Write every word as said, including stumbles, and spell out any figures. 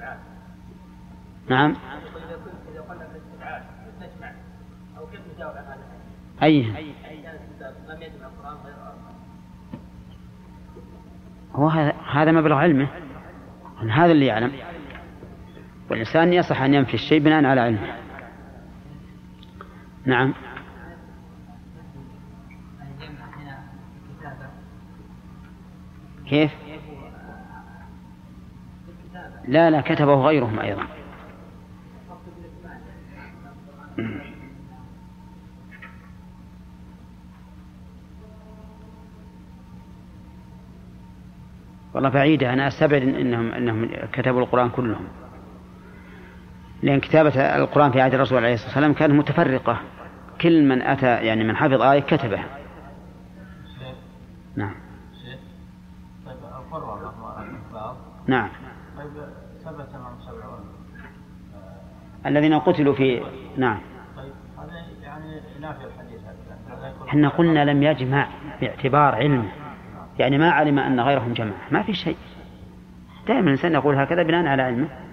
نعم. أي هو هذا مبلغ علمه، هذا اللي يعلم، والإنسان يصح أن ينفي الشيء بناء على علمه. نعم. كيف؟ لا لا كتبه غيرهم أيضا. والله بعيدة، أنا أستبعد إنهم إنهم كتبوا القرآن كلهم، لأن كتابة القرآن في عهد الرسول عليه الصلاة والسلام كانت متفرقة، كل من أتى يعني من حفظ آية كتبها. نعم. طيب القرآن نعم. طيب ثبت من سبعون الذين قتلوا في نعم. طيب هذا يعني نافي الحديث هذا. احنا قلنا لم يجمع باعتبار علمه، يعني ما علم أن غيرهم جمع، ما في شيء. دائما الإنسان يقول هكذا بناء على علمه.